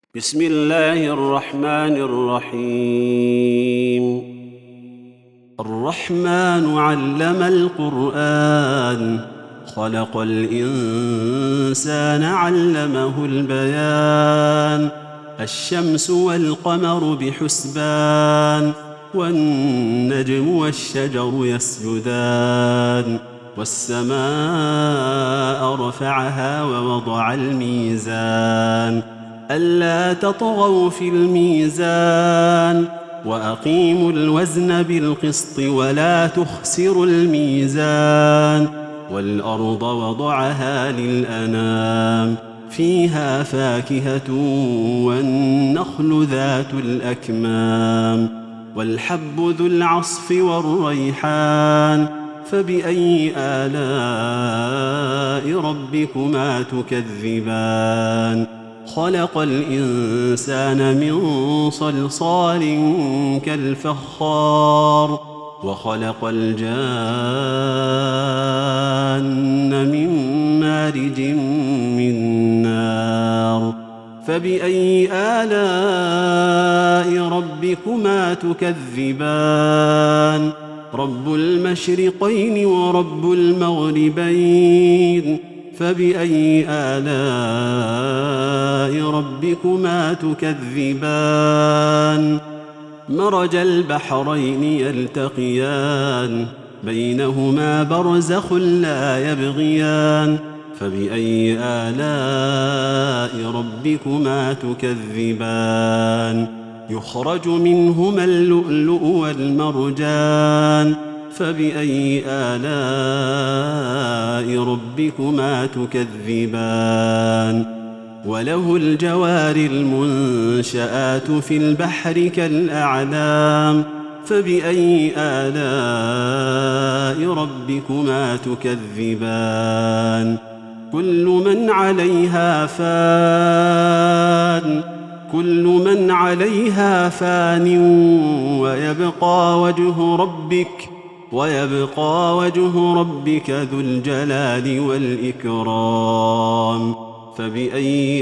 بسم الله الرحمن الرحيم. الرحمن علم القرآن، خلق الإنسان علمه البيان. الشمس والقمر بحسبان، والنجم والشجر يسجدان. والسماء رفعها ووضع الميزان، ألا تطغوا في الميزان، وأقيموا الوزن بالقسط ولا تخسروا الميزان. والأرض وضعها للأنام، فيها فاكهة والنخل ذات الأكمام، والحب ذو العصف والريحان. فبأي آلاء ربكما تكذبان؟ خلق الإنسان من صلصال كالفخار، وخلق الجان من مارج من نار. فبأي آلاء ربكما تكذبان؟ رب المشرقين ورب المغربين. فبأي آلاء ربكما تكذبان؟ مرج البحرين يلتقيان، بينهما برزخ لا يبغيان. فبأي آلاء ربكما تكذبان؟ يخرج منهما اللؤلؤ والمرجان. فبأي آلاء ربكما تكذبان؟ وله الجوار المنشآت في البحر كالأعلام. فبأي آلاء ربكما تكذبان؟ كل من عليها فان ويبقى وجه ربك ذو الجلال والإكرام. فبأي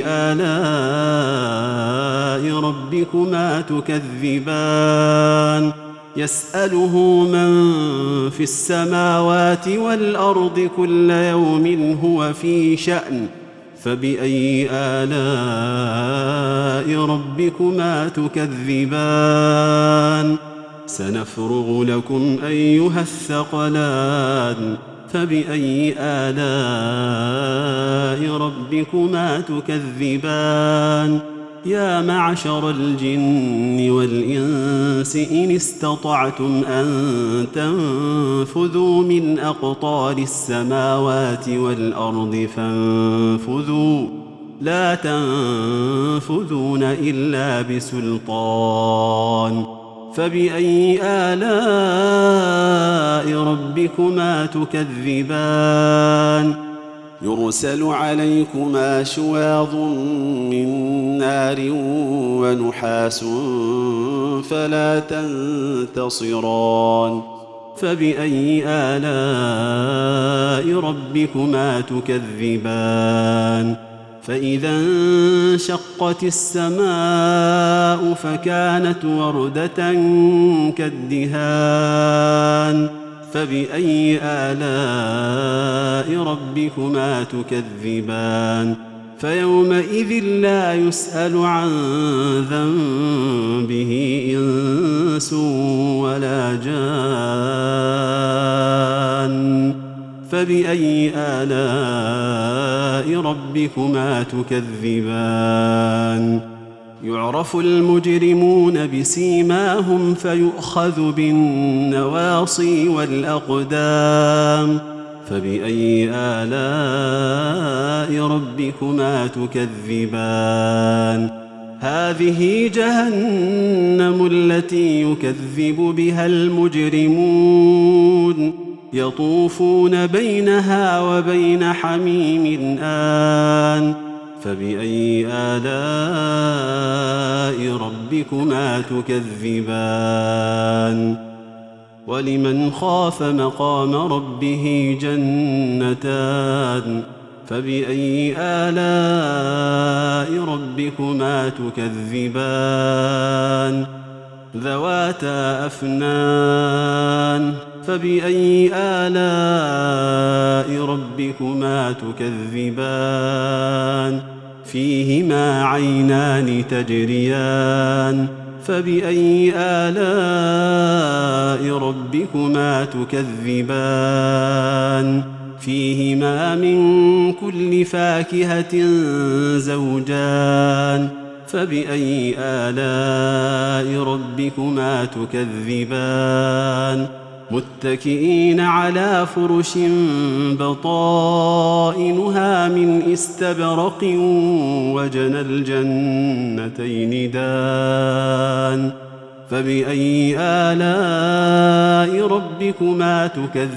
آلاء ربكما تكذبان؟ يسأله من في السماوات والأرض كل يوم هو في شأن. فبأي آلاء ربكما تكذبان؟ سنفرغ لكم أيها الثقلان. فبأي آلاء ربكما تكذبان؟ يا معشر الجن والإنس إن استطعتم أن تنفذوا من أقطار السماوات والأرض فانفذوا، لا تنفذون إلا بسلطان. فبأي آلاء ربكما تكذبان؟ يرسل عليكما شواظ من نار ونحاس فلا تنتصران. فبأي آلاء ربكما تكذبان؟ فإذا انشقت السماء فكانت وردة كالدهان. فبأي آلاء ربكما تكذبان؟ فيومئذ لا يسأل عن ذنبه إنس ولا جان. فبأي آلاء ربكما تكذبان؟ يعرف المجرمون بسيماهم فيؤخذ بالنواصي والأقدام. فبأي آلاء ربكما تكذبان؟ هذه جهنم التي يكذب بها المجرمون، يطوفون بينها وبين حميم آن. فبأي آلاء ربكما تكذبان؟ ولمن خاف مقام ربه جنتان، فبأي آلاء ربكما تكذبان ذواتا أفنان فبأي آلاء ربكما تكذبان فيهما عينان تجريان فبأي آلاء ربكما تكذبان فيهما من كل فاكهة زوجان فبأي آلاء ربكما تكذبان متكئين على فرش بطائنها من استبرق وجنى الجنتين دان فبأي آلاء ربكما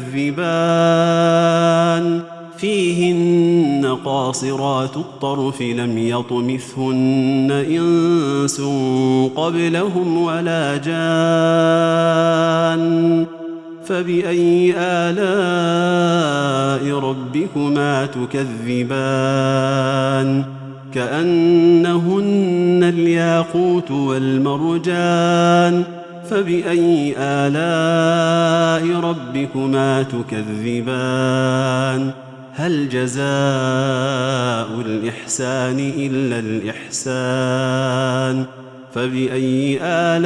تكذبان فيهن قاصرات الطرف لم يطمثهن إنس قبلهم ولا جان فبأي آلاء ربكما تكذبان كأنهن الياقوت والمرجان فبأي آلاء ربكما تكذبان هل جزاء الإحسان إلا الإحسان فبأي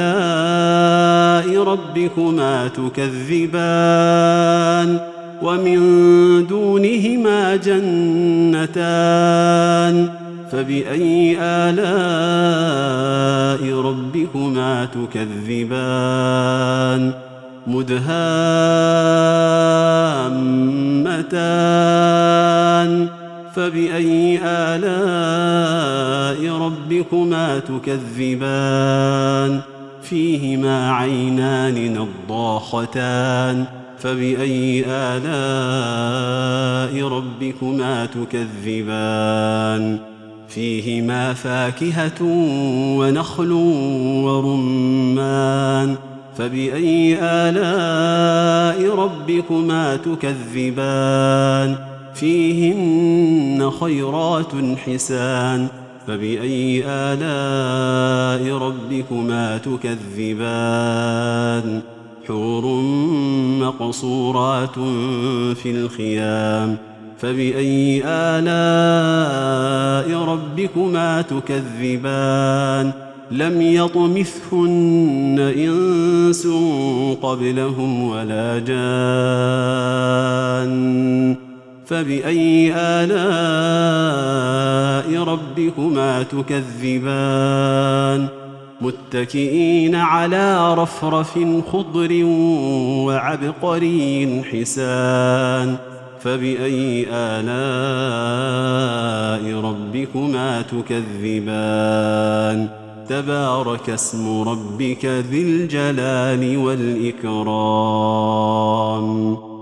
آلاء ربكما تكذبان ومن دونهما جنتان فبأي آلاء ربكما تكذبان مدهامتان فبأي آلاء ربكما تكذبان فيهما عينان نضاختان فبأي آلاء ربكما تكذبان فيهما فاكهة ونخل ورمان فبأي آلاء ربكما تكذبان فيهن خيرات حسان فبأي آلاء ربكما تكذبان حور مقصورات في الخيام فبأي آلاء ربكما تكذبان لم يطمثهن إنس قبلهم ولا جان فبأي آلاء ربكما تكذبان متكئين على رفرف خضر وعبقري حسان فبأي آلاء ربكما تكذبان تبارك اسم ربك ذي الجلال والإكرام